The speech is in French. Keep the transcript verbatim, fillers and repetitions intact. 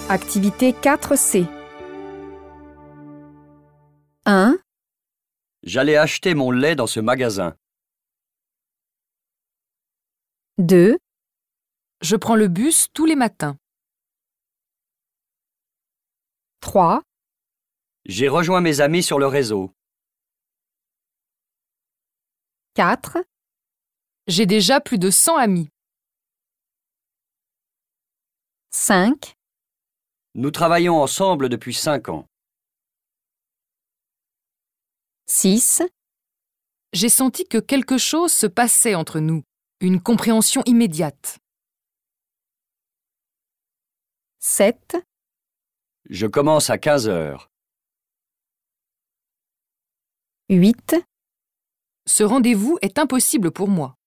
Activité quatre C. un. J'allais acheter mon lait dans ce magasin. deux. Je prends le bus tous les matins. trois. J'ai rejoint mes amis sur le réseau. quatre. J'ai déjà plus de cent amis. cinq. Nous travaillons ensemble depuis cinq ans. six. J'ai senti que quelque chose se passait entre nous, une compréhension immédiate. sept. Je commence à quinze heures. huit. Ce rendez-vous est impossible pour moi.